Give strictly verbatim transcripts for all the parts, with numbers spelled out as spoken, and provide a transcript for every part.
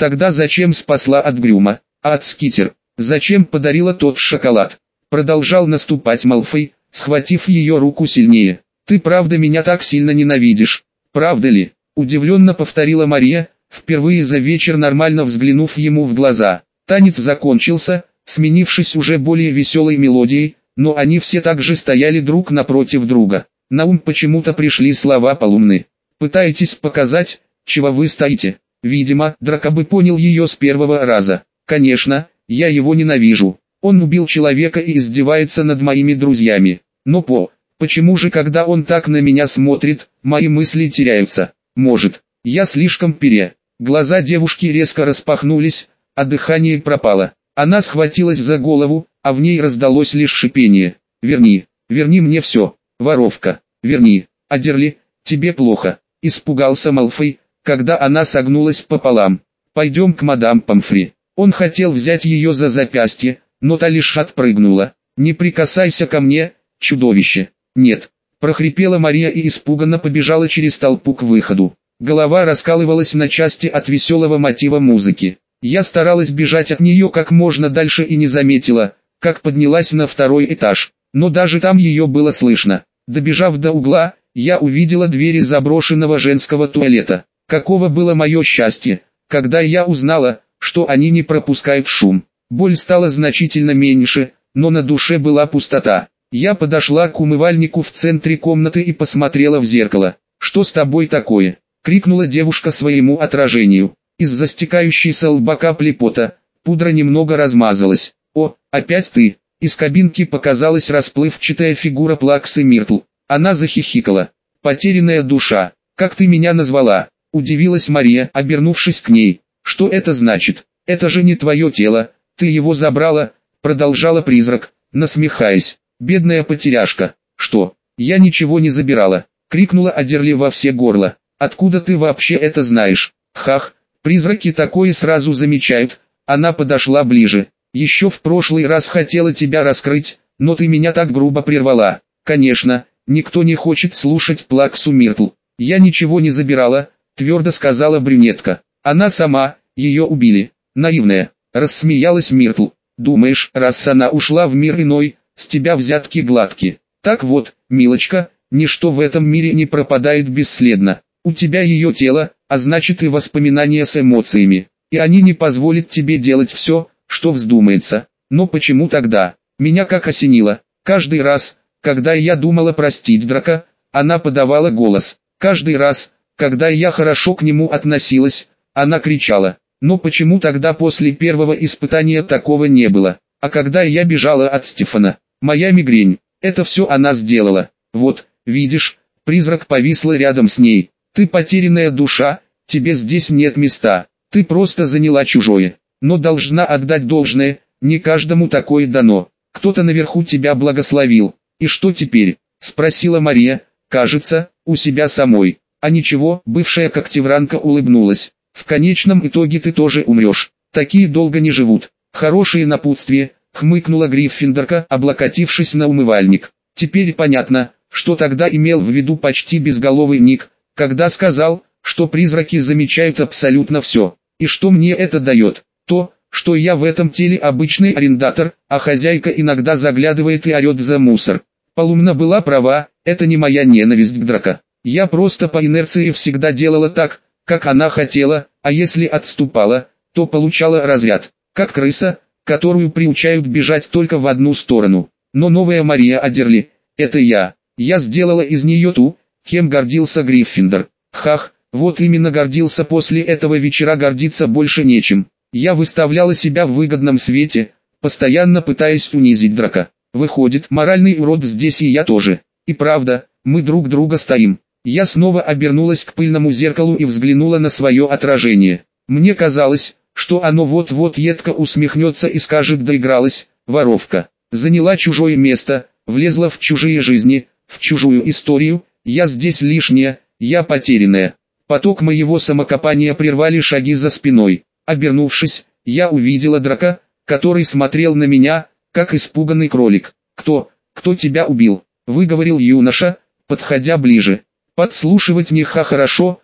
Тогда зачем спасла от Грюма, а от Скитер? Зачем подарила тот шоколад? Продолжал наступать Малфой, схватив ее руку сильнее. Ты правда меня так сильно ненавидишь? Правда ли? Удивленно повторила Мария, впервые за вечер нормально взглянув ему в глаза. Танец закончился, сменившись уже более веселой мелодией, но они все так же стояли друг напротив друга. На ум почему-то пришли слова Полумны. «Пытаетесь показать, чего вы стоите?» Видимо, Драко бы понял ее с первого раза. «Конечно, я его ненавижу. Он убил человека и издевается над моими друзьями. Но по, почему же когда он так на меня смотрит, мои мысли теряются? Может, я слишком пере...» Глаза девушки резко распахнулись, а дыхание пропало. Она схватилась за голову, а в ней раздалось лишь шипение. «Верни, верни мне все, воровка, верни, Адерли, тебе плохо», — испугался Малфой, когда она согнулась пополам. «Пойдем к мадам Помфри». Он хотел взять ее за запястье, но та лишь отпрыгнула. «Не прикасайся ко мне, чудовище!» «Нет!» – прохрипела Мария и испуганно побежала через толпу к выходу. Голова раскалывалась на части от веселого мотива музыки. Я старалась бежать от нее как можно дальше и не заметила, как поднялась на второй этаж, но даже там ее было слышно. Добежав до угла, я увидела двери заброшенного женского туалета. Каково было мое счастье, когда я узнала, что они не пропускают шум. Боль стала значительно меньше, но на душе была пустота. Я подошла к умывальнику в центре комнаты и посмотрела в зеркало. «Что с тобой такое?» — крикнула девушка своему отражению. Из-за стекающейся лба капли пота, пудра немного размазалась. «О, опять ты!» Из кабинки показалась расплывчатая фигура Плаксы Миртл. Она захихикала. «Потерянная душа, как ты меня назвала?» — удивилась Мария, обернувшись к ней. «Что это значит? Это же не твое тело, ты его забрала», — продолжала призрак, насмехаясь. «Бедная потеряшка». «Что? Я ничего не забирала», — крикнула Адерли во все горло. «Откуда ты вообще это знаешь?» «Хах, призраки такое сразу замечают». Она подошла ближе. «Еще в прошлый раз хотела тебя раскрыть, но ты меня так грубо прервала». «Конечно, никто не хочет слушать Плаксу Миртл. Я ничего не забирала», — твердо сказала брюнетка. «Она сама, ее убили». «Наивная», — рассмеялась Миртл. «Думаешь, раз она ушла в мир иной, с тебя взятки гладки? Так вот, милочка, ничто в этом мире не пропадает бесследно. У тебя ее тело, а значит и воспоминания с эмоциями, и они не позволят тебе делать все, что вздумается. Но почему тогда? Меня как осенило. Каждый раз, когда я думала простить Драко, она подавала голос. Каждый раз, когда я хорошо к нему относилась, она кричала. Но почему тогда после первого испытания такого не было? А когда я бежала от Стефана, моя мигрень, это все она сделала. Вот, видишь, призрак повисла рядом с ней. Ты потерянная душа, тебе здесь нет места, ты просто заняла чужое. Но должна отдать должное, не каждому такое дано. Кто-то наверху тебя благословил. И что теперь? Спросила Мария, кажется, у себя самой. А ничего, бывшая когтевранка улыбнулась. В конечном итоге ты тоже умрешь. Такие долго не живут. Хорошее напутствие, хмыкнула Гриффиндорка, облокотившись на умывальник. Теперь понятно, что тогда имел в виду почти безголовый Ник, когда сказал, что призраки замечают абсолютно все. И что мне это дает? То, что я в этом теле обычный арендатор, а хозяйка иногда заглядывает и орет за мусор. Полумна была права, это не моя ненависть к Драко. Я просто по инерции всегда делала так, как она хотела, а если отступала, то получала разряд, как крыса, которую приучают бежать только в одну сторону. Но новая Мария Адерли, это я. Я сделала из нее ту, кем гордился Гриффиндор. Хах, вот именно гордился, после этого вечера гордиться больше нечем. Я выставляла себя в выгодном свете, постоянно пытаясь унизить Драко. Выходит, моральный урод здесь и я тоже. И правда, мы друг друга стоим. Я снова обернулась к пыльному зеркалу и взглянула на свое отражение. Мне казалось, что оно вот-вот едко усмехнется и скажет: доигралась, воровка. Заняла чужое место, влезла в чужие жизни, в чужую историю, я здесь лишняя, я потерянная. Поток моего самокопания прервали шаги за спиной. Обернувшись, я увидела Драко, который смотрел на меня, как испуганный кролик. «Кто, кто тебя убил?» — выговорил юноша, подходя ближе. «Подслушивать не ха хорошо»,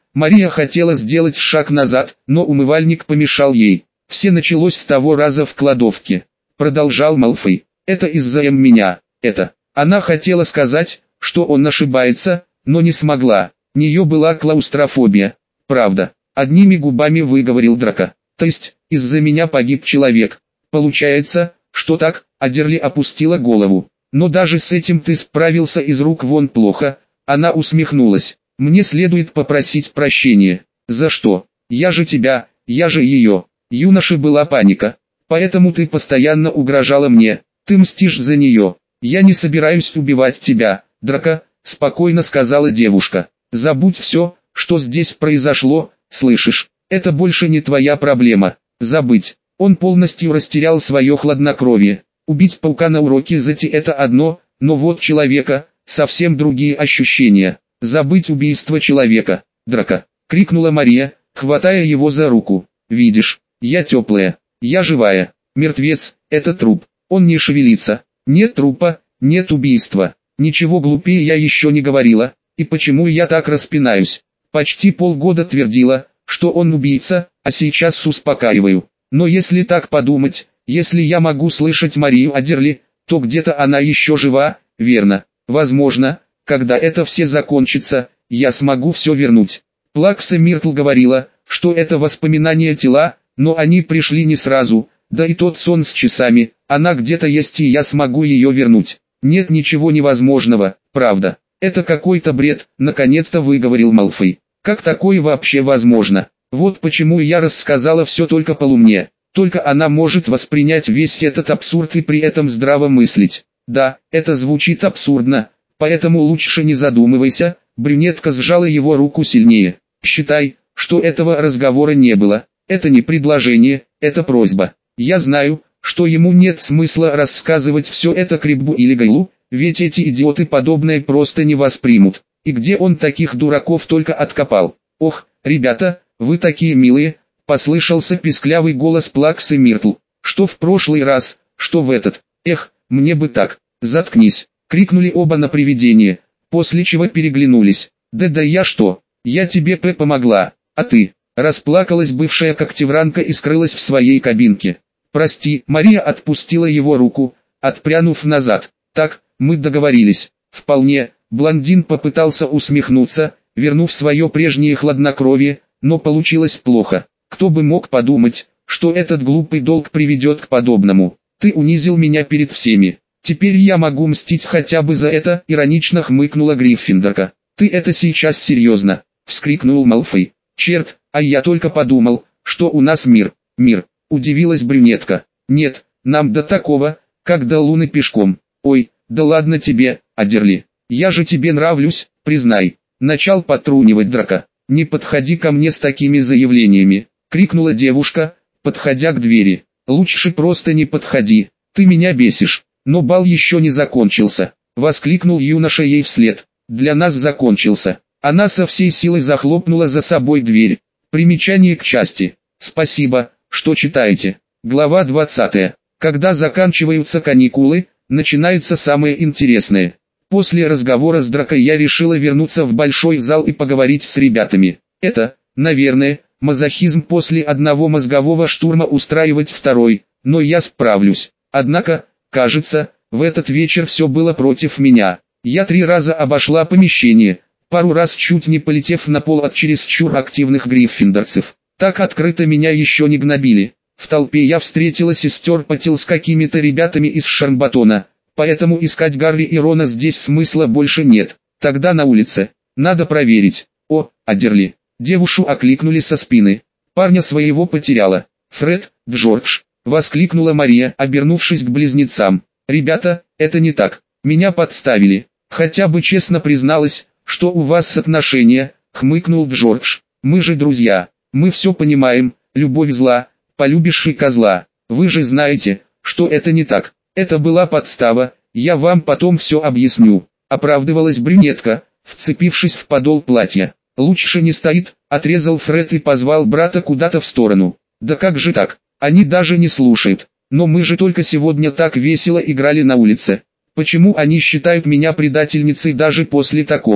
Мария хотела сделать шаг назад, но умывальник помешал ей. Все началось с того раза в кладовке. Продолжал Малфой. Это из-за меня, это. Она хотела сказать, что он ошибается, но не смогла. У нее была клаустрофобия. Правда. Одними губами выговорил Драко. То есть, из-за меня погиб человек. Получается, что так? Адерли опустила голову. Но даже с этим ты справился из рук вон плохо. Она усмехнулась. Мне следует попросить прощения. За что? Я же тебя, я же ее. Юноше была паника. Поэтому ты постоянно угрожала мне. Ты мстишь за нее. Я не собираюсь убивать тебя, Драко, спокойно сказала девушка. Забудь все, что здесь произошло, слышишь? Это больше не твоя проблема. Забыть. Он полностью растерял свое хладнокровие. Убить паука на уроке Зати это одно, но вот человека, совсем другие ощущения. Забыть убийство человека. Драко, крикнула Мария, хватая его за руку. Видишь, я теплая, я живая. Мертвец, это труп. Он не шевелится. Нет трупа, нет убийства. Ничего глупее я еще не говорила. И почему я так распинаюсь? Почти полгода твердила, что он убийца, а сейчас успокаиваю. Но если так подумать, если я могу слышать Марию Адерли, то где-то она еще жива, верно? Возможно, когда это все закончится, я смогу все вернуть. Плакса Миртл говорила, что это воспоминания тела, но они пришли не сразу, да и тот сон с часами, она где-то есть и я смогу ее вернуть. Нет ничего невозможного, правда. Это какой-то бред, наконец-то выговорил Малфой. Как такое вообще возможно? Вот почему я рассказала все только Полумне. Только она может воспринять весь этот абсурд и при этом здраво мыслить. Да, это звучит абсурдно, поэтому лучше не задумывайся. Брюнетка сжала его руку сильнее. Считай, что этого разговора не было. Это не предложение, это просьба. Я знаю, что ему нет смысла рассказывать все это Криббу или Гайлу, ведь эти идиоты подобное просто не воспримут. И где он таких дураков только откопал? Ох, ребята, вы такие милые, послышался писклявый голос Плаксы Миртл. Что в прошлый раз, что в этот. Эх, мне бы так. Заткнись, крикнули оба на привидение, после чего переглянулись. Да да я что? Я тебе п помогла, а ты? Расплакалась бывшая когтевранка и скрылась в своей кабинке. Прости, Мария отпустила его руку, отпрянув назад. Так, мы договорились. Вполне. Блондин попытался усмехнуться, вернув свое прежнее хладнокровие, но получилось плохо. Кто бы мог подумать, что этот глупый долг приведет к подобному. Ты унизил меня перед всеми. Теперь я могу мстить хотя бы за это, иронично хмыкнула Гриффиндорка. Ты это сейчас серьезно? Вскрикнул Малфой. Черт, а я только подумал, что у нас мир. Мир, удивилась брюнетка. Нет, нам до такого, как до Луны пешком. Ой, да ладно тебе, Адерли. Я же тебе нравлюсь, признай. Начал подтрунивать Драко. Не подходи ко мне с такими заявлениями, крикнула девушка, подходя к двери. Лучше просто не подходи, ты меня бесишь. Но бал еще не закончился, воскликнул юноша ей вслед. Для нас закончился. Она со всей силой захлопнула за собой дверь. Примечание к части. Спасибо, что читаете. Глава двадцатая. Когда заканчиваются каникулы, начинается самое интересное. После разговора с Драко я решила вернуться в большой зал и поговорить с ребятами. Это, наверное, мазохизм после одного мозгового штурма устраивать второй, но я справлюсь. Однако, кажется, в этот вечер все было против меня. Я три раза обошла помещение, пару раз чуть не полетев на пол от чересчур активных гриффиндорцев. Так открыто меня еще не гнобили. В толпе я встретила сестер Патил с какими-то ребятами из Шарнбатона. Поэтому искать Гарри и Рона здесь смысла больше нет. Тогда на улице. Надо проверить. О, Адерли. Девушу окликнули со спины. Парня своего потеряла. Фред, Джордж. Воскликнула Мария, обернувшись к близнецам. Ребята, это не так. Меня подставили. Хотя бы честно призналась, что у вас отношения, хмыкнул Джордж. Мы же друзья. Мы все понимаем. Любовь зла. Полюбишь и козла. Вы же знаете, что это не так. Это была подстава, я вам потом все объясню. Оправдывалась брюнетка, вцепившись в подол платья. Лучше не стоит, отрезал Фред и позвал брата куда-то в сторону. Да как же так, они даже не слушают. Но мы же только сегодня так весело играли на улице. Почему они считают меня предательницей даже после такого?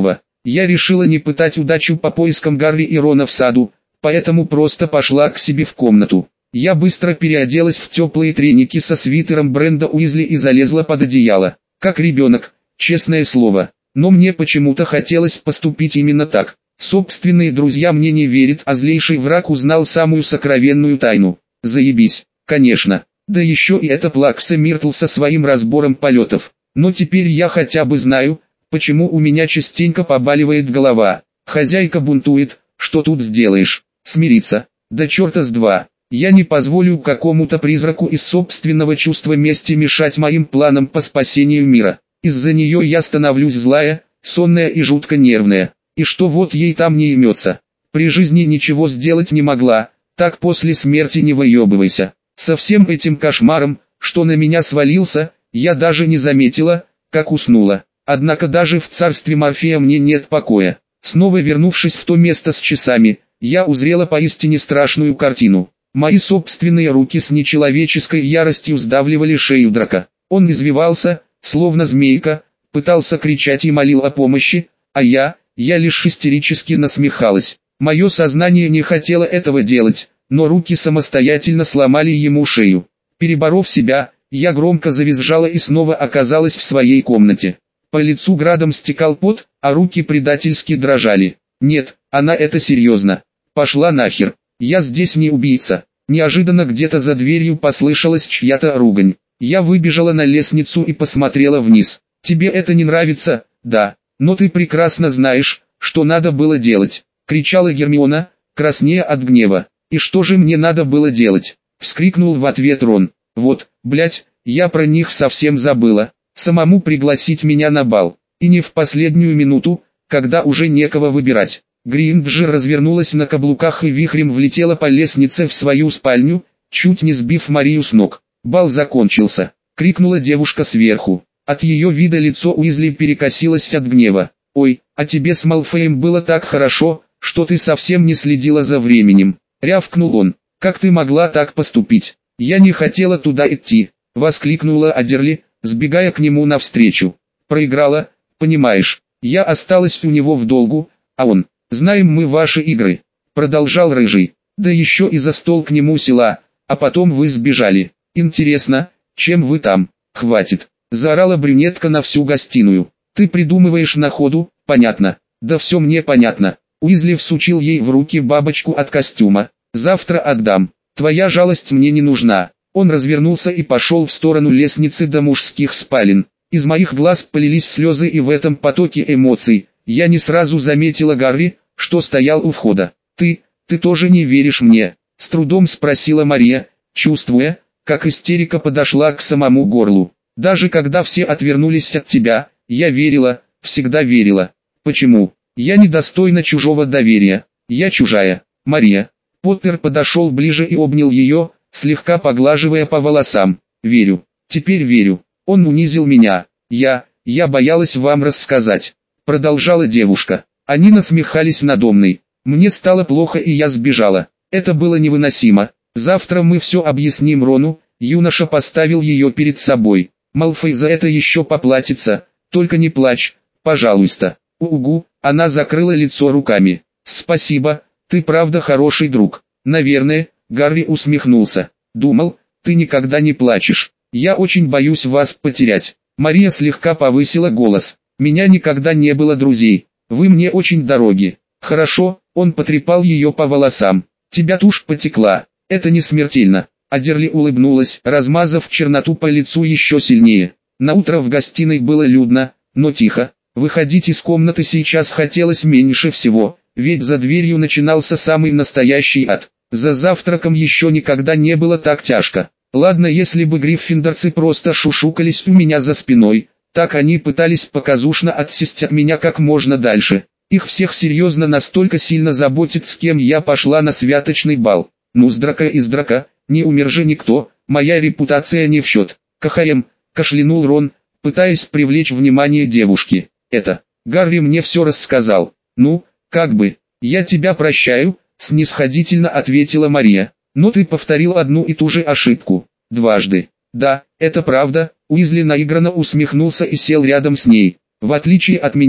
Я решила не пытать удачу по поискам Гарри и Рона в саду, поэтому просто пошла к себе в комнату. Я быстро переоделась в теплые треники со свитером бренда Уизли и залезла под одеяло. Как ребенок, честное слово. Но мне почему-то хотелось поступить именно так. Собственные друзья мне не верят, а злейший враг узнал самую сокровенную тайну. Заебись, конечно. Да еще и это Плакса Миртл со своим разбором полетов. Но теперь я хотя бы знаю, почему у меня частенько побаливает голова. Хозяйка бунтует, что тут сделаешь? Смириться. Да черта с два. Я не позволю какому-то призраку из собственного чувства мести мешать моим планам по спасению мира. Из-за нее я становлюсь злая, сонная и жутко нервная. И что вот ей там не имется. При жизни ничего сделать не могла, так после смерти не выебывайся. Со всем этим кошмаром, что на меня свалился, я даже не заметила, как уснула. Однако даже в царстве Морфея мне нет покоя. Снова вернувшись в то место с часами, я узрела поистине страшную картину. Мои собственные руки с нечеловеческой яростью сдавливали шею Драка. Он извивался, словно змейка, пытался кричать и молил о помощи, а я, я лишь истерически насмехалась. Мое сознание не хотело этого делать, но руки самостоятельно сломали ему шею. Переборов себя, я громко завизжала и снова оказалась в своей комнате. По лицу градом стекал пот, а руки предательски дрожали. Нет, она это серьезно. Пошла нахер. Я здесь не убийца. Неожиданно где-то за дверью послышалась чья-то ругань. Я выбежала на лестницу и посмотрела вниз. Тебе это не нравится? Да. Но ты прекрасно знаешь, что надо было делать. Кричала Гермиона, краснея от гнева. И что же мне надо было делать? Вскрикнул в ответ Рон. Вот, блять, я про них совсем забыла. Самому пригласить меня на бал. И не в последнюю минуту, когда уже некого выбирать. Гриндж развернулась на каблуках и вихрем влетела по лестнице в свою спальню, чуть не сбив Марию с ног. «Бал закончился!» — крикнула девушка сверху. От ее вида лицо Уизли перекосилось от гнева. «Ой, а тебе с Малфоем было так хорошо, что ты совсем не следила за временем!» — рявкнул он. «Как ты могла так поступить? Я не хотела туда идти!» — воскликнула Адерли, сбегая к нему навстречу. «Проиграла, понимаешь, я осталась у него в долгу, а он... «Знаем мы ваши игры», — продолжал Рыжий. «Да еще и за стол к нему села, а потом вы сбежали. Интересно, чем вы там?» «Хватит», — заорала брюнетка на всю гостиную. «Ты придумываешь на ходу, понятно?» «Да все мне понятно». Уизли всучил ей в руки бабочку от костюма. «Завтра отдам. Твоя жалость мне не нужна». Он развернулся и пошел в сторону лестницы до мужских спален. Из моих глаз полились слезы, и в этом потоке эмоций я не сразу заметила Гарри, что стоял у входа. «Ты, ты тоже не веришь мне?» — с трудом спросила Мария, чувствуя, как истерика подошла к самому горлу. «Даже когда все отвернулись от тебя, я верила, всегда верила. Почему? Я недостойна чужого доверия. Я чужая. Мария». Поттер подошел ближе и обнял ее, слегка поглаживая по волосам. «Верю. Теперь верю. Он унизил меня. Я, я боялась вам рассказать», — продолжала девушка. Они насмехались надо мной. Мне стало плохо, и я сбежала. Это было невыносимо. Завтра мы все объясним Рону. Юноша поставил ее перед собой. Малфой за это еще поплатится. Только не плачь, пожалуйста. Угу. Она закрыла лицо руками. Спасибо, ты правда хороший друг. Наверное. Гарри усмехнулся. Думал, ты никогда не плачешь. Я очень боюсь вас потерять. Мария слегка повысила голос. Меня никогда не было друзей. Вы мне очень дороги. Хорошо, он потрепал ее по волосам. Тебя тушь потекла. Это не смертельно. Адерли улыбнулась, размазав черноту по лицу еще сильнее. Наутро в гостиной было людно, но тихо. Выходить из комнаты сейчас хотелось меньше всего, ведь за дверью начинался самый настоящий ад. За завтраком еще никогда не было так тяжко. Ладно, если бы гриффиндорцы просто шушукались у меня за спиной, так они пытались показушно отсесть от меня как можно дальше. Их всех серьезно настолько сильно заботит, с кем я пошла на святочный бал. Ну с драка из драка, не умер же никто, моя репутация не в счет. КХМ, кашлянул Рон, пытаясь привлечь внимание девушки. Это, Гарри мне все рассказал. Ну, как бы, я тебя прощаю, снисходительно ответила Мария. Но ты повторил одну и ту же ошибку. Дважды. Да, это правда. Уизли наигранно усмехнулся и сел рядом с ней. В отличие от меня,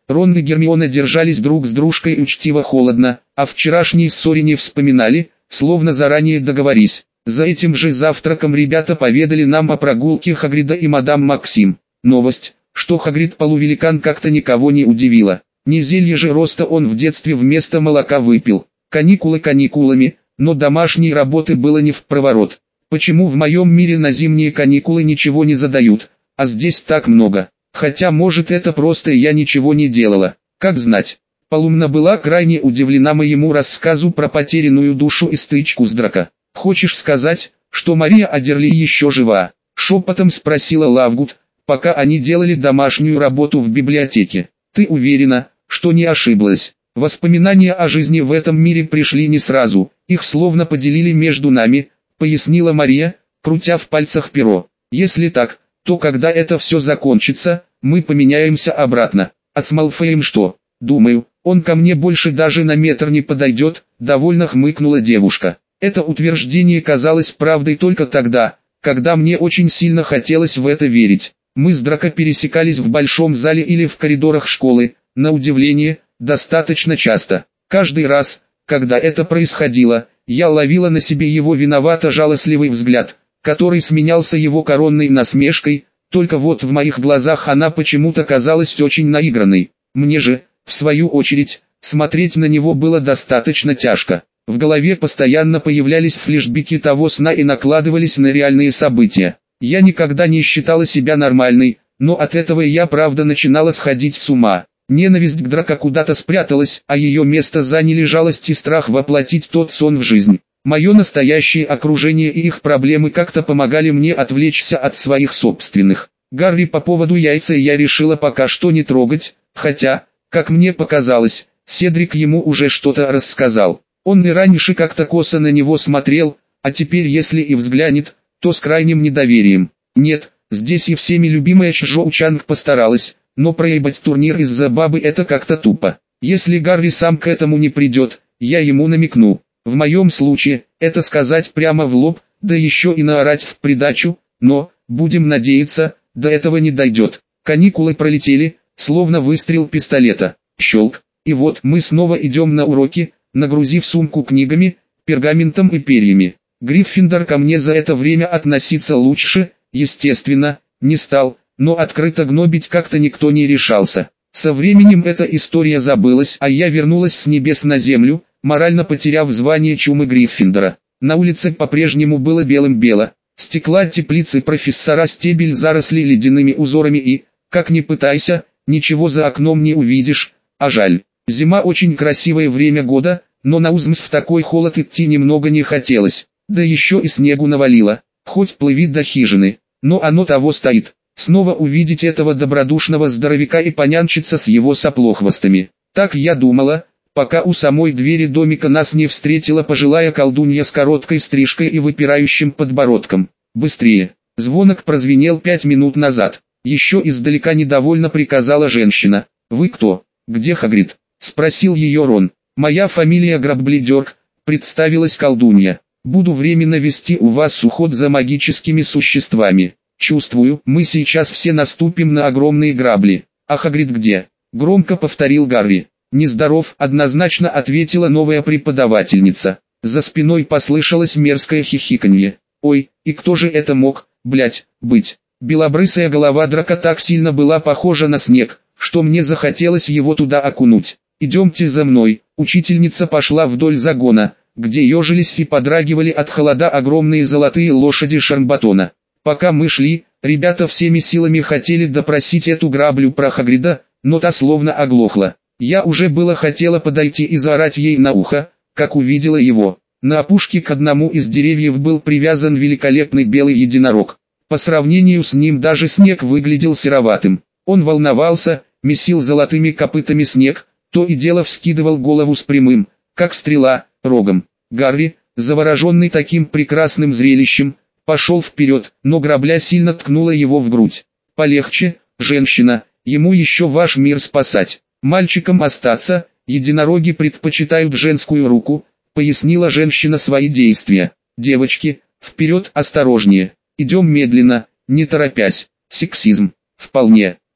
Рон и Гермиона держались друг с дружкой учтиво-холодно, а вчерашней ссоре не вспоминали, словно заранее договорились. За этим же завтраком ребята поведали нам о прогулке Хагрида и мадам Максим. Новость, что Хагрид полувеликан, как-то никого не удивила. Не зелье же роста он в детстве вместо молока выпил. Каникулы каникулами, но домашней работы было не впроворот. Почему в моем мире на зимние каникулы ничего не задают, а здесь так много? Хотя может это просто я ничего не делала, как знать. Полумна была крайне удивлена моему рассказу про потерянную душу и стычку с Драко. «Хочешь сказать, что Мария Адерли еще жива?» — шепотом спросила Лавгуд, пока они делали домашнюю работу в библиотеке. «Ты уверена, что не ошиблась?» «Воспоминания о жизни в этом мире пришли не сразу, их словно поделили между нами», — пояснила Мария, крутя в пальцах перо. «Если так, то когда это все закончится, мы поменяемся обратно. А с Малфоем что? Думаю, он ко мне больше даже на метр не подойдет», — довольно хмыкнула девушка. Это утверждение казалось правдой только тогда, когда мне очень сильно хотелось в это верить. Мы с Драко пересекались в большом зале или в коридорах школы, на удивление, достаточно часто. Каждый раз, когда это происходило, я ловила на себе его виновато-жалостливый взгляд, который сменялся его коронной насмешкой, только вот в моих глазах она почему-то казалась очень наигранной. Мне же, в свою очередь, смотреть на него было достаточно тяжко. В голове постоянно появлялись флешбеки того сна и накладывались на реальные события. Я никогда не считала себя нормальной, но от этого я правда начинала сходить с ума. Ненависть к Драко куда-то спряталась, а ее место заняли жалость и страх воплотить тот сон в жизнь. Мое настоящее окружение и их проблемы как-то помогали мне отвлечься от своих собственных. Гарри по поводу яйца я решила пока что не трогать, хотя, как мне показалось, Седрик ему уже что-то рассказал. Он и раньше как-то косо на него смотрел, а теперь если и взглянет, то с крайним недоверием. Нет, здесь и всеми любимая Чжоу Чанг постаралась, но проебать турнир из-за бабы это как-то тупо. Если Гарри сам к этому не придет, я ему намекну. В моем случае, это сказать прямо в лоб, да еще и наорать в придачу, но, будем надеяться, до этого не дойдет. Каникулы пролетели, словно выстрел пистолета. Щелк. И вот мы снова идем на уроки, нагрузив сумку книгами, пергаментом и перьями. Гриффиндор ко мне за это время относиться лучше, естественно, не стал, но открыто гнобить как-то никто не решался. Со временем эта история забылась, а я вернулась с небес на землю, морально потеряв звание чумы Гриффиндора. На улице по-прежнему было белым-бело. Стекла теплицы профессора стебель заросли ледяными узорами и, как ни пытайся, ничего за окном не увидишь, а жаль. Зима очень красивое время года, но на Узмс в такой холод идти немного не хотелось. Да еще и снегу навалило, хоть плыви до хижины, но оно того стоит. Снова увидеть этого добродушного здоровяка и понянчиться с его соплохвостами. Так я думала, пока у самой двери домика нас не встретила пожилая колдунья с короткой стрижкой и выпирающим подбородком. «Быстрее!» Звонок прозвенел пять минут назад. Еще издалека недовольно приказала женщина. «Вы кто? Где Хагрид?» — спросил ее Рон. «Моя фамилия Грабблидерк», — представилась колдунья. «Буду временно вести у вас уход за магическими существами. Чувствую, мы сейчас все наступим на огромные грабли. А Хагрид где?» — громко повторил Гарри. «Нездоров», — однозначно ответила новая преподавательница. За спиной послышалось мерзкое хихиканье. «Ой, и кто же это мог, блять, быть?» Белобрысая голова Драко так сильно была похожа на снег, что мне захотелось его туда окунуть. «Идемте за мной». Учительница пошла вдоль загона, где ежились и подрагивали от холода огромные золотые лошади Шармбатона. Пока мы шли, ребята всеми силами хотели допросить эту граблю про Хагрида, но та словно оглохла. Я уже было хотела подойти и заорать ей на ухо, как увидела его. На опушке к одному из деревьев был привязан великолепный белый единорог. По сравнению с ним даже снег выглядел сероватым. Он волновался, месил золотыми копытами снег, то и дело вскидывал голову с прямым, как стрела, рогом. Гарри, завороженный таким прекрасным зрелищем, пошел вперед, но грабля сильно ткнула его в грудь. «Полегче, женщина, ему еще ваш мир спасать. Мальчикам остаться, единороги предпочитают женскую руку», — пояснила женщина свои действия. «Девочки, вперед, осторожнее, идем медленно, не торопясь». Сексизм. Вполне.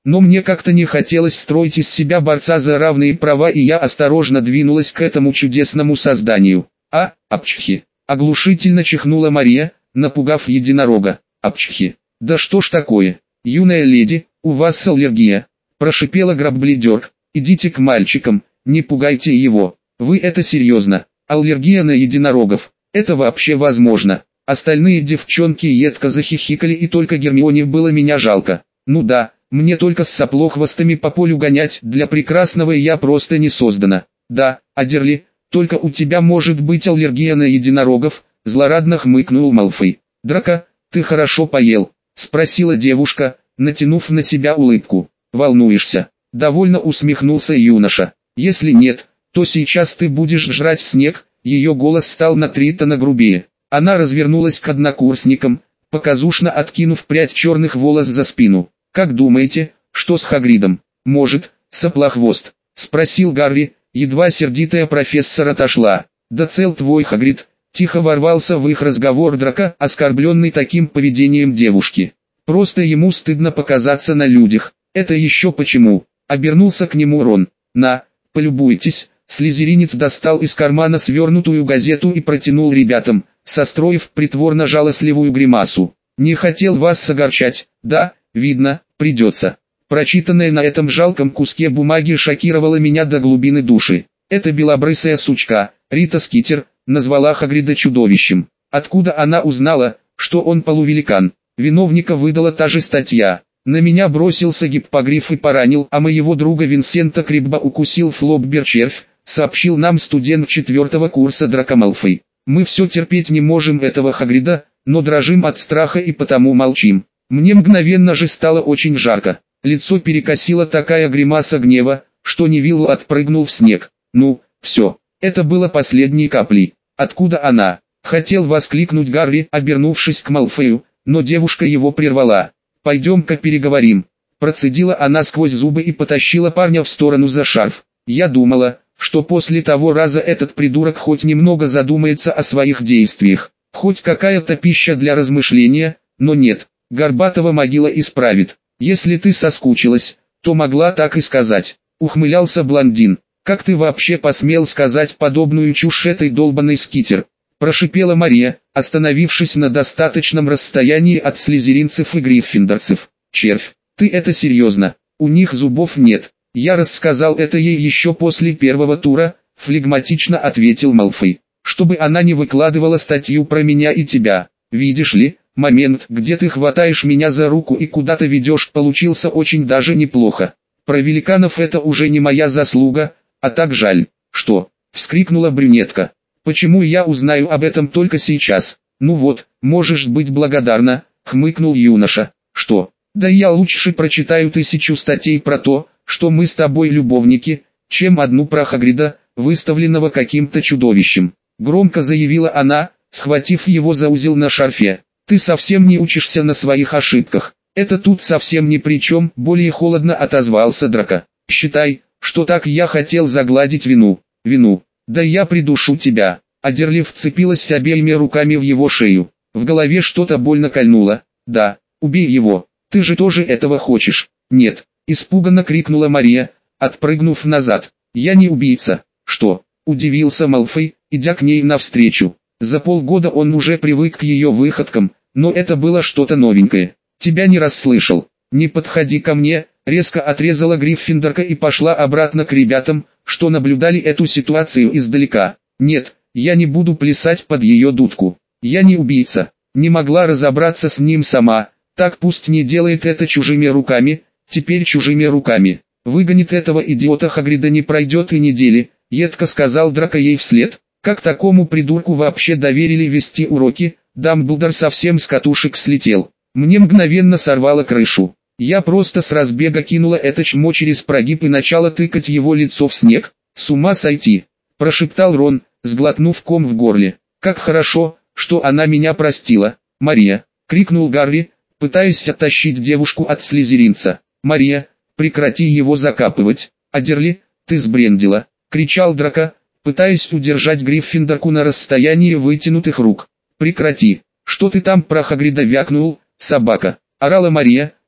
Но мне как-то не хотелось строить из себя борца за равные права, и я осторожно двинулась к этому чудесному созданию. А, апчхи! Оглушительно чихнула Мария, напугав единорога. Апчхи! Да что ж такое? Юная леди, у вас аллергия. Прошипела Грабблидерк. Идите к мальчикам, не пугайте его. Вы это серьезно? Аллергия на единорогов. Это вообще возможно? Остальные девчонки едко захихикали, и только Гермионе было меня жалко. Ну да, мне только с соплохвостами по полю гонять, для прекрасного я просто не создана. Да, Адерли, только у тебя может быть аллергия на единорогов, злорадно хмыкнул Малфой. Драко, ты хорошо поел? Спросила девушка, натянув на себя улыбку. Волнуешься? Довольно усмехнулся юноша. Если нет, то сейчас ты будешь жрать снег. Ее голос стал на три тона грубее. Она развернулась к однокурсникам, показушно откинув прядь черных волос за спину. «Как думаете, что с Хагридом? Может, соплохвост?» — спросил Гарри, едва сердитая профессор отошла. «Да цел твой Хагрид!» — тихо ворвался в их разговор Драко, оскорбленный таким поведением девушки. «Просто ему стыдно показаться на людях. Это еще почему?» — обернулся к нему Рон. «На, полюбуйтесь!» Слизеринец достал из кармана свернутую газету и протянул ребятам, состроив притворно жалостливую гримасу. «Не хотел вас огорчать, да, видно, придется». Прочитанное на этом жалком куске бумаги шокировало меня до глубины души. Эта белобрысая сучка, Рита Скитер, назвала Хагрида чудовищем. Откуда она узнала, что он полувеликан? Виновника выдала та же статья. На меня бросился гиппогриф и поранил, а моего друга Винсента Крибба укусил флоббер-червь, сообщил нам студент четвертого курса Драко Малфой. Мы все терпеть не можем этого Хагрида, но дрожим от страха и потому молчим. Мне мгновенно же стало очень жарко. Лицо перекосило такая гримаса гнева, что Невилл отпрыгнул в снег. Ну, все, это было последней каплей. Откуда она? Хотел воскликнуть Гарри, обернувшись к Малфою, но девушка его прервала. «Пойдем-ка переговорим». Процедила она сквозь зубы и потащила парня в сторону за шарф. Я думала, что после того раза этот придурок хоть немного задумается о своих действиях. Хоть какая-то пища для размышления, но нет. Горбатова могила исправит. Если ты соскучилась, то могла так и сказать. Ухмылялся блондин. Как ты вообще посмел сказать подобную чушь этой долбаной Скитер? Прошипела Мария, остановившись на достаточном расстоянии от слизеринцев и гриффиндорцев. Червь, ты это серьезно? У них зубов нет. Я рассказал это ей еще после первого тура, флегматично ответил Малфой, чтобы она не выкладывала статью про меня и тебя. Видишь ли, момент, где ты хватаешь меня за руку и куда-то ведешь, получился очень даже неплохо. Про великанов это уже не моя заслуга, а так жаль. Что? Вскрикнула брюнетка. Почему я узнаю об этом только сейчас? Ну вот, можешь быть благодарна, хмыкнул юноша. Что? Да я лучше прочитаю тысячу статей про то, что мы с тобой любовники, чем одну про Хагрида, выставленного каким-то чудовищем. Громко заявила она, схватив его за узел на шарфе. Ты совсем не учишься на своих ошибках. Это тут совсем ни при чем, более холодно отозвался Драко. Считай, что так я хотел загладить вину. Вину. Да я придушу тебя. Адерли вцепилась обеими руками в его шею. В голове что-то больно кольнуло. Да, убей его. Ты же тоже этого хочешь? Нет. Испуганно крикнула Мария, отпрыгнув назад. «Я не убийца». «Что?» – удивился Малфой, идя к ней навстречу. За полгода он уже привык к ее выходкам, но это было что-то новенькое. «Тебя не расслышал. Не подходи ко мне», – резко отрезала Гриффиндорка и пошла обратно к ребятам, что наблюдали эту ситуацию издалека. «Нет, я не буду плясать под ее дудку. Я не убийца. Не могла разобраться с ним сама, так пусть не делает это чужими руками». Теперь чужими руками. Выгонит этого идиота Хагрида не пройдет и недели, едко сказал Драко ей вслед. Как такому придурку вообще доверили вести уроки? Дамблдор совсем с катушек слетел. Мне мгновенно сорвало крышу. Я просто с разбега кинула это чмо через прогиб и начала тыкать его лицо в снег. С ума сойти, прошептал Рон, сглотнув ком в горле. Как хорошо, что она меня простила. Мария, крикнул Гарри, пытаясь оттащить девушку от слизеринца. «Мария, прекрати его закапывать!» «Адерли, ты сбрендила!» — кричал Драко, пытаясь удержать Гриффиндорку на расстоянии вытянутых рук. «Прекрати! Что ты там про Хагрида вякнул, собака?» — орала Мария,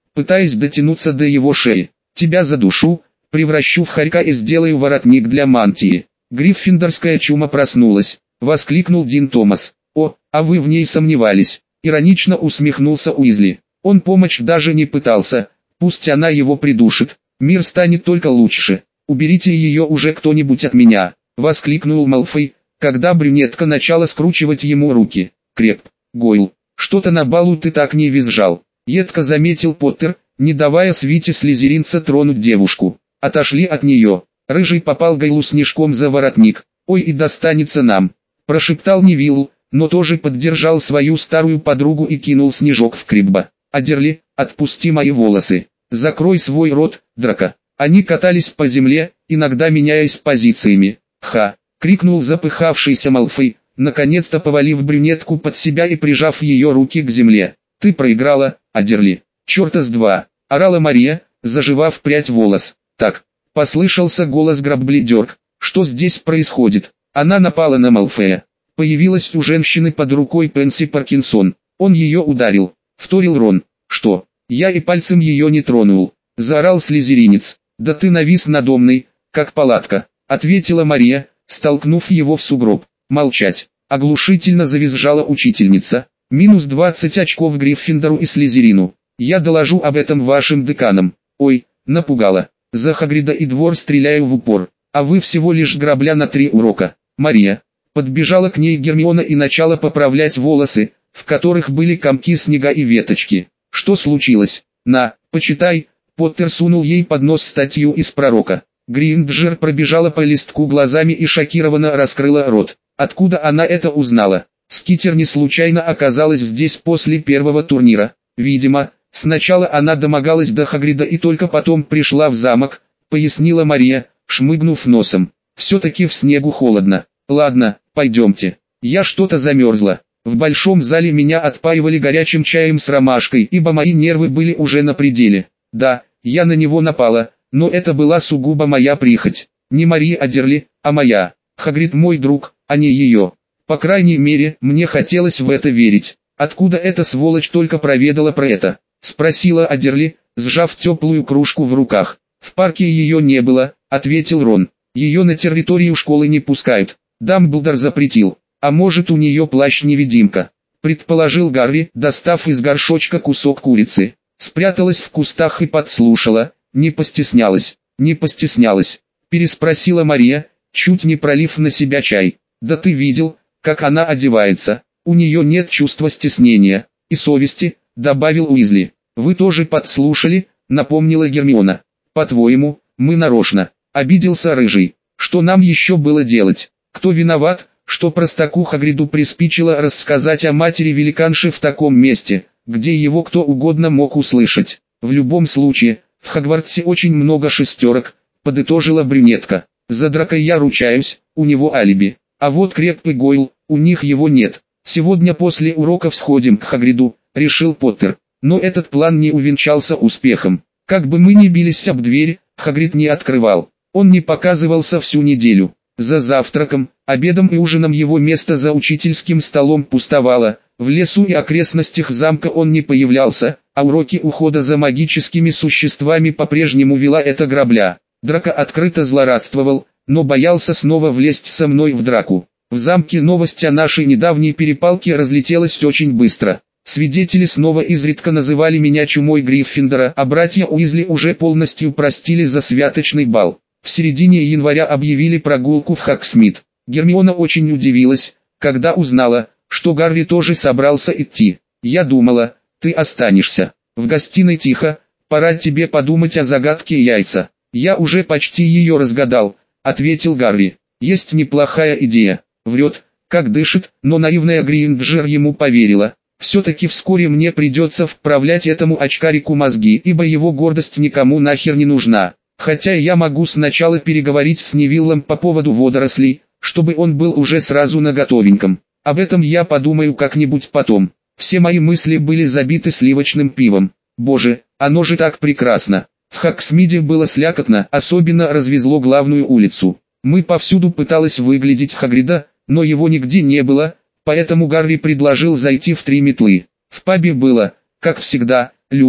пытаясь дотянуться до его шеи. «Тебя задушу, превращу в хорька и сделаю воротник для мантии». «Гриффиндорская чума проснулась», — воскликнул Дин Томас. «О, а вы в ней сомневались», — иронично усмехнулся Уизли. «Он помочь даже не пытался, пусть она его придушит, мир станет только лучше. Уберите ее уже кто-нибудь от меня», — воскликнул Малфой, когда брюнетка начала скручивать ему руки. «Креп, Гойл, что-то на балу ты так не визжал», — едко заметил Поттер, не давая свите слизеринца тронуть девушку. «Отошли от нее». Рыжий попал Гайлу снежком за воротник. «Ой, и достанется нам», — прошептал Невиллу, но тоже поддержал свою старую подругу и кинул снежок в Крибба. «Адерли, отпусти мои волосы. Закрой свой рот, драка». Они катались по земле, иногда меняясь позициями. «Ха!» — крикнул запыхавшийся Малфой, наконец-то повалив брюнетку под себя и прижав ее руки к земле. «Ты проиграла, Адерли. Черта с два!» — орала Мария, заживав прядь волос. «Так!» — послышался голос Грабблидерк. «Что здесь происходит?» Она напала на Малфоя. Появилась у женщины под рукой Пенси Паркинсон. Он ее ударил. Вторил Рон. «Что? Я и пальцем ее не тронул!» — заорал слизеринец. «Да ты навис надо мной, как палатка!» — ответила Мария, столкнув его в сугроб. «Молчать!» — оглушительно завизжала учительница. «Минус двадцать очков Гриффиндору и Слизерину. Я доложу об этом вашим деканам». «Ой, напугала. За Хагрида и двор стреляю в упор, а вы всего лишь грабля на три урока». Мария. Подбежала к ней Гермиона и начала поправлять волосы, в которых были комки снега и веточки. «Что случилось? На, почитай». Поттер сунул ей под нос статью из пророка. Гринджер пробежала по листку глазами и шокированно раскрыла рот. Откуда она это узнала? Скитер не случайно оказалась здесь после первого турнира. Видимо, сначала она домогалась до Хагрида и только потом пришла в замок, пояснила Мария, шмыгнув носом. Все-таки в снегу холодно. Ладно, пойдемте. Я что-то замерзла. В большом зале меня отпаивали горячим чаем с ромашкой, ибо мои нервы были уже на пределе. Да, я на него напала, но это была сугубо моя прихоть. Не Мария Адерли, а моя. Хагрид мой друг, а не ее. По крайней мере, мне хотелось в это верить. Откуда эта сволочь только проведала про это? Спросила Адерли, сжав теплую кружку в руках. В парке ее не было, ответил Рон. Ее на территорию школы не пускают. Дамблдор запретил. А может, у нее плащ-невидимка? Предположил Гарри, достав из горшочка кусок курицы. Спряталась в кустах и подслушала. Не постеснялась, не постеснялась. Переспросила Мария, чуть не пролив на себя чай. Да ты видел, как она одевается. У нее нет чувства стеснения и совести, добавил Уизли. Вы тоже подслушали, напомнила Гермиона. По-твоему, мы нарочно. Обиделся Рыжий. Что нам еще было делать? Кто виноват, что простаку Хагриду приспичило рассказать о матери великанши в таком месте, где его кто угодно мог услышать? В любом случае, в Хогвартсе очень много шестерок, подытожила брюнетка. За Дракой я ручаюсь, у него алиби. А вот Креп и Гойл, у них его нет. Сегодня после уроков сходим к Хагриду, решил Поттер. Но этот план не увенчался успехом. Как бы мы ни бились об дверь, Хагрид не открывал. Он не показывался всю неделю. За завтраком, обедом и ужином его место за учительским столом пустовало. В лесу и окрестностях замка он не появлялся, а уроки ухода за магическими существами по-прежнему вела эта грабля. Драко открыто злорадствовал, но боялся снова влезть со мной в драку. В замке новость о нашей недавней перепалке разлетелась очень быстро. Свидетели снова изредка называли меня чумой Гриффиндора, а братья Уизли уже полностью простили за святочный бал. В середине января объявили прогулку в Хогсмит. Гермиона очень удивилась, когда узнала, что Гарри тоже собрался идти. Я думала, ты останешься. В гостиной тихо, пора тебе подумать о загадке яйца. Я уже почти ее разгадал, ответил Гарри. Есть неплохая идея. Врет, как дышит, но наивная Гринджер ему поверила. Все-таки вскоре мне придется вправлять этому очкарику мозги, ибо его гордость никому нахер не нужна. Хотя я могу сначала переговорить с Невиллом по поводу водорослей, чтобы он был уже сразу наготовеньком. Об этом я подумаю как-нибудь потом. Все мои мысли были забиты сливочным пивом. Боже, оно же так прекрасно. В Хогсмиде было слякотно, особенно развезло главную улицу. Мы повсюду пытались выглядеть Хагрида, но его нигде не было, поэтому Гарри предложил зайти в Три метлы. В пабе было, как всегда, людно,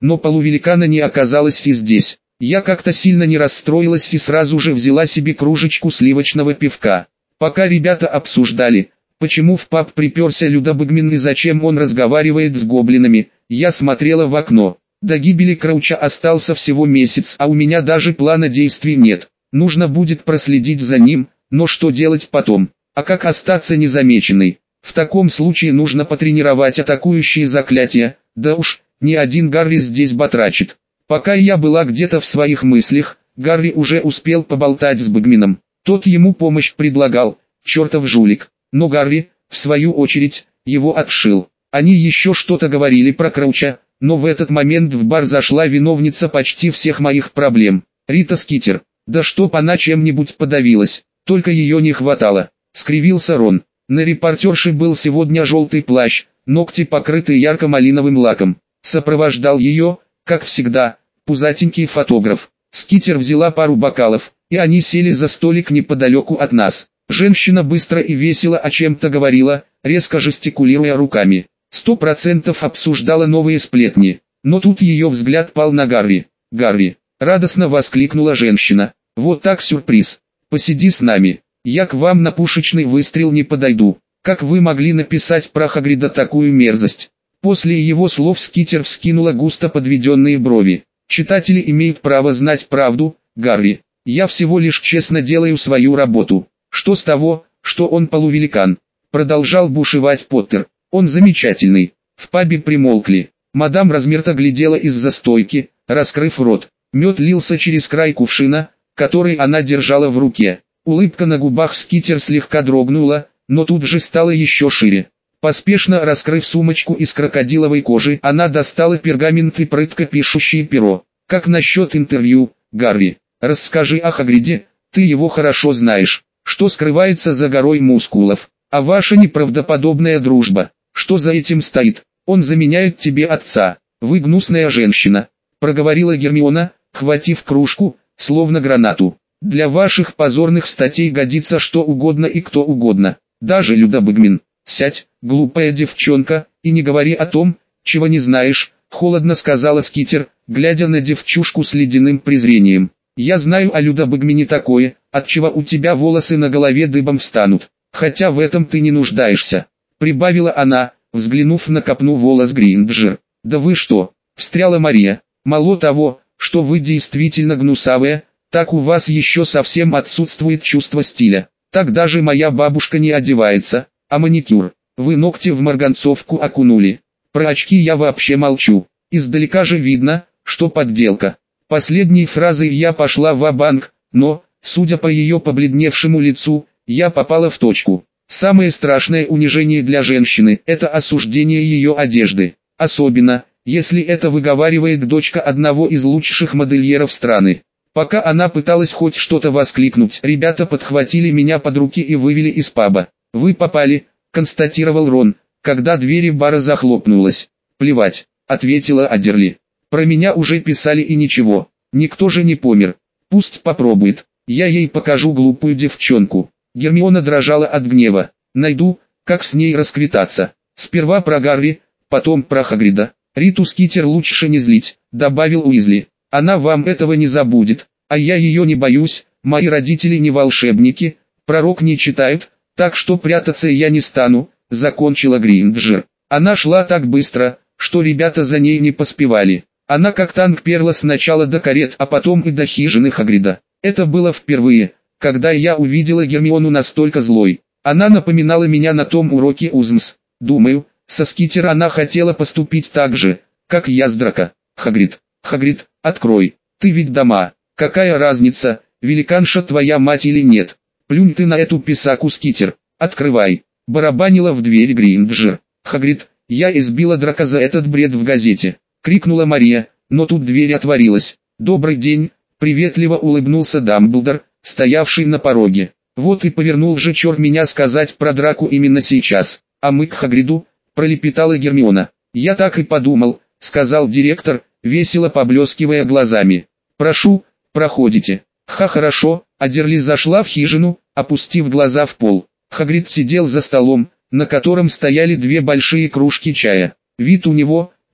но полувеликана не оказалось и здесь. Я как-то сильно не расстроилась и сразу же взяла себе кружечку сливочного пивка. Пока ребята обсуждали, почему в паб приперся Люда Багмин и зачем он разговаривает с гоблинами, я смотрела в окно. До гибели Крауча остался всего месяц, а у меня даже плана действий нет. Нужно будет проследить за ним, но что делать потом? А как остаться незамеченной? В таком случае нужно потренировать атакующие заклятия, да уж, ни один Гарри здесь батрачит. Пока я была где-то в своих мыслях, Гарри уже успел поболтать с Багмином. Тот ему помощь предлагал, чертов жулик. Но Гарри, в свою очередь, его отшил. Они еще что-то говорили про Крауча, но в этот момент в бар зашла виновница почти всех моих проблем. Рита Скитер. Да чтоб она чем-нибудь подавилась, только ее не хватало. Скривился Рон. На репортерше был сегодня желтый плащ, ногти покрыты ярко-малиновым лаком. Сопровождал ее, как всегда, пузатенький фотограф. Скитер взяла пару бокалов, и они сели за столик неподалеку от нас. Женщина быстро и весело о чем-то говорила, резко жестикулируя руками. Сто процентов обсуждала новые сплетни. Но тут ее взгляд пал на Гарри. «Гарри!» — радостно воскликнула женщина. «Вот так сюрприз! Посиди с нами. Я к вам на пушечный выстрел не подойду. Как вы могли написать про Хагрида такую мерзость?» После его слов Скитер вскинула густо подведенные брови. «Читатели имеют право знать правду, Гарри. Я всего лишь честно делаю свою работу. Что с того, что он полувеликан?» Продолжал бушевать Поттер. «Он замечательный». В пабе примолкли. Мадам Размерта глядела из-за стойки, раскрыв рот. Мед лился через край кувшина, который она держала в руке. Улыбка на губах Скитер слегка дрогнула, но тут же стала еще шире. Поспешно раскрыв сумочку из крокодиловой кожи, она достала пергамент и прытко пишущее перо. «Как насчет интервью, Гарри? Расскажи о Хагриде, ты его хорошо знаешь. Что скрывается за горой мускулов? А ваша неправдоподобная дружба, что за этим стоит? Он заменяет тебе отца. Вы гнусная женщина», — проговорила Гермиона, хватив кружку, словно гранату. «Для ваших позорных статей годится что угодно и кто угодно, даже Люда Багмин. Сядь, глупая девчонка, и не говори о том, чего не знаешь», — холодно сказала Скитер, глядя на девчушку с ледяным презрением. «Я знаю о Люда Багмине такое, отчего у тебя волосы на голове дыбом встанут, хотя в этом ты не нуждаешься», — прибавила она, взглянув на копну волос Гринджер. «Да вы что?» — встряла Мария. «Мало того, что вы действительно гнусавая, так у вас еще совсем отсутствует чувство стиля. Так даже моя бабушка не одевается, а маникюр. Вы ногти в марганцовку окунули. Про очки я вообще молчу. Издалека же видно, что подделка». Последней фразой я пошла ва-банк, но, судя по ее побледневшему лицу, я попала в точку. Самое страшное унижение для женщины – это осуждение ее одежды. Особенно, если это выговаривает дочка одного из лучших модельеров страны. Пока она пыталась хоть что-то воскликнуть, ребята подхватили меня под руки и вывели из паба. «Вы попали», — констатировал Рон, когда дверь бара захлопнулась. «Плевать», — ответила Аддерли. «Про меня уже писали и ничего. Никто же не помер. Пусть попробует. Я ей покажу глупую девчонку». Гермиона дрожала от гнева. «Найду, как с ней расквитаться. Сперва про Гарри, потом про Хагрида. Риту Скитер лучше не злить», — добавил Уизли. «Она вам этого не забудет, а я ее не боюсь, мои родители не волшебники, пророк не читают, так что прятаться я не стану», — закончила Гринджер. Она шла так быстро, что ребята за ней не поспевали. Она как танк перла сначала до карет, а потом и до хижины Хагрида. Это было впервые, когда я увидела Гермиону настолько злой. Она напоминала меня на том уроке УЗМС. Думаю, со Скитер она хотела поступить так же, как я с Драко. «Хагрид, Хагрид, открой, ты ведь дома. Какая разница, великанша твоя мать или нет? Плюнь ты на эту писаку, Скитер, открывай», — барабанила в дверь Гринджер. «Хагрид, я избила Драко за этот бред в газете», — крикнула Мария, но тут дверь отворилась. «Добрый день», — приветливо улыбнулся Дамблдор, стоявший на пороге. «Вот и повернул же черт меня сказать про Драко именно сейчас. А мы к Хагриду», — пролепетала Гермиона. «Я так и подумал», — сказал директор, весело поблескивая глазами. «Прошу, проходите». «Ха, хорошо», — Аддерли зашла в хижину, опустив глаза в пол. Хагрид сидел за столом, на котором стояли две большие кружки чая. Вид у него,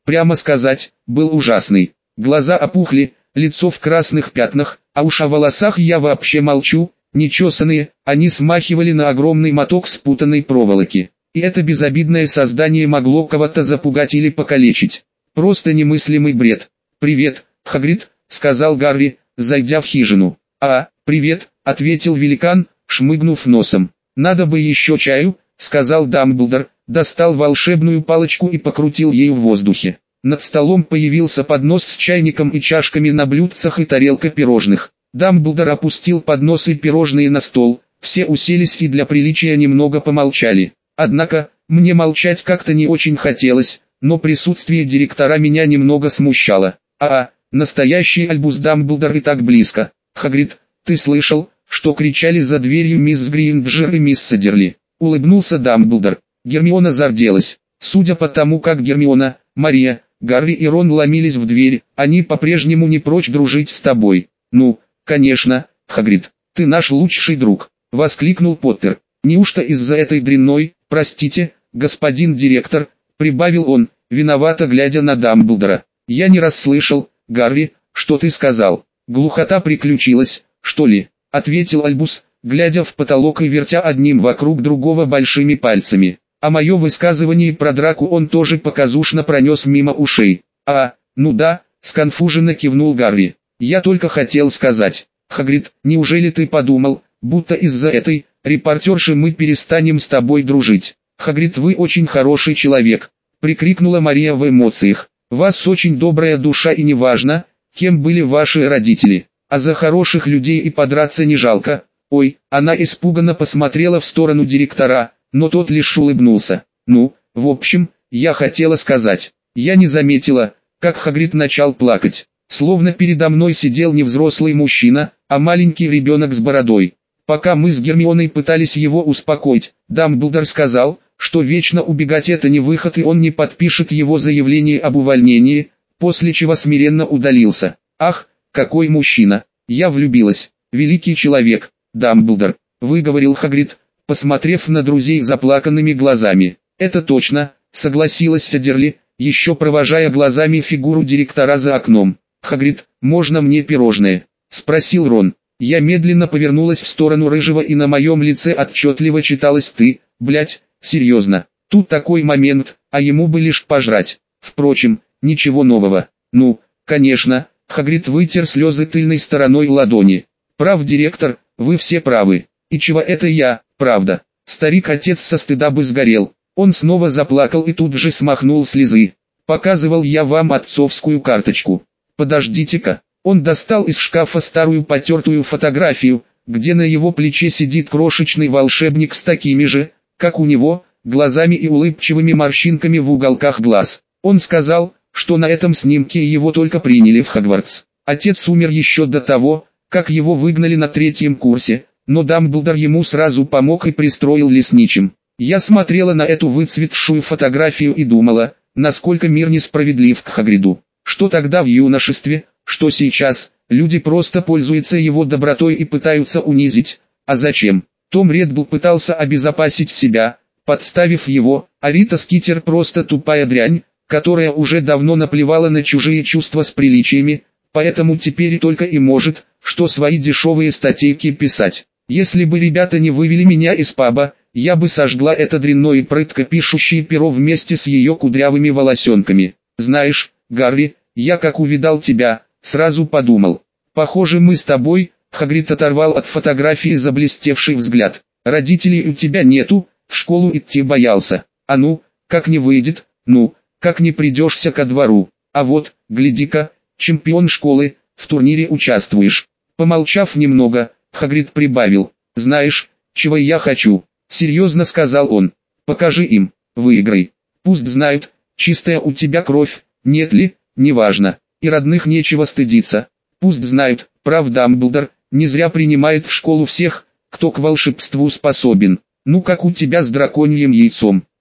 прямо сказать, был ужасный. Глаза опухли, лицо в красных пятнах, а уж о волосах я вообще молчу, нечесанные, они смахивали на огромный моток спутанной проволоки. И это безобидное создание могло кого-то запугать или покалечить. Просто немыслимый бред. «Привет, Хагрид», — сказал Гарри, зайдя в хижину. «А, привет», — ответил великан, шмыгнув носом. «Надо бы еще чаю», — сказал Дамблдор, достал волшебную палочку и покрутил ею в воздухе. Над столом появился поднос с чайником и чашками на блюдцах и тарелка пирожных. Дамблдор опустил поднос и пирожные на стол, все уселись и для приличия немного помолчали. Однако, мне молчать как-то не очень хотелось, но присутствие директора меня немного смущало. А, настоящий Альбус Дамблдор и так близко. «Хагрид, ты слышал, что кричали за дверью мисс Гринджер и мисс Седерли?» Улыбнулся Дамблдор. Гермиона зарделась. Судя по тому, как Гермиона, Мария, Гарри и Рон ломились в дверь, они по-прежнему не прочь дружить с тобой. «Ну, конечно, Хагрид, ты наш лучший друг», — воскликнул Поттер. «Неужто из-за этой дрянной, простите, господин директор», — прибавил он, виновато глядя на Дамблдора. «Я не расслышал, Гарри, что ты сказал. Глухота приключилась, что ли?» — ответил Альбус, глядя в потолок и вертя одним вокруг другого большими пальцами. А мое высказывание про драку он тоже показушно пронес мимо ушей. «А, ну да», — сконфуженно кивнул Гарри. «Я только хотел сказать, Хагрид, неужели ты подумал, будто из-за этой репортерши мы перестанем с тобой дружить?» «Хагрид, вы очень хороший человек», — прикрикнула Мария в эмоциях. «Вас очень добрая душа и неважно, кем были ваши родители, а за хороших людей и подраться не жалко». «Ой», — она испуганно посмотрела в сторону директора, но тот лишь улыбнулся. «Ну, в общем, я хотела сказать, я не заметила, как Хагрид начал плакать, словно передо мной сидел не взрослый мужчина, а маленький ребенок с бородой. Пока мы с Гермионой пытались его успокоить, Дамблдор сказал, что вечно убегать это не выход и он не подпишет его заявление об увольнении, после чего смиренно удалился. Ах, какой мужчина! Я влюбилась, великий человек, Дамблдор», — выговорил Хагрид, посмотрев на друзей заплаканными глазами. «Это точно», — согласилась Седерли, еще провожая глазами фигуру директора за окном. «Хагрид, можно мне пирожное?» — спросил Рон. Я медленно повернулась в сторону Рыжего и на моем лице отчетливо читалось: «Ты, блять, серьезно?» Тут такой момент, а ему бы лишь пожрать. Впрочем, ничего нового. «Ну, конечно», — Хагрид вытер слезы тыльной стороной ладони. «Прав директор, вы все правы. И чего это я, правда?» Старик-отец со стыда бы сгорел. Он снова заплакал и тут же смахнул слезы. «Показывал я вам отцовскую карточку. Подождите-ка». Он достал из шкафа старую потертую фотографию, где на его плече сидит крошечный волшебник с такими же, как у него, глазами и улыбчивыми морщинками в уголках глаз. Он сказал, что на этом снимке его только приняли в Хогвартс. Отец умер еще до того, как его выгнали на третьем курсе, но Дамблдор ему сразу помог и пристроил лесничим. Я смотрела на эту выцветшую фотографию и думала, насколько мир несправедлив к Хагриду. Что тогда в юношестве, что сейчас, люди просто пользуются его добротой и пытаются унизить. А зачем? Том Реддл пытался обезопасить себя, подставив его, а Рита Скитер просто тупая дрянь, которая уже давно наплевала на чужие чувства с приличиями, поэтому теперь только и может, что свои дешевые статейки писать. Если бы ребята не вывели меня из паба, я бы сожгла это дрянное и прытко пишущее перо вместе с ее кудрявыми волосенками. Знаешь, Гарри, я как увидал тебя, сразу подумал. Похоже, мы с тобой. Хагрид оторвал от фотографии заблестевший взгляд. Родителей у тебя нету, в школу идти боялся. А ну, как не выйдет, ну, как не придешься ко двору. А вот, гляди-ка, чемпион школы, в турнире участвуешь. Помолчав немного, Хагрид прибавил. Знаешь, чего я хочу? Серьезно сказал он. Покажи им, выиграй. Пусть знают, чистая у тебя кровь, нет ли, неважно. И родных нечего стыдиться. Пусть знают, прав Дамблдор, не зря принимает в школу всех, кто к волшебству способен. Ну как у тебя с драконьим яйцом?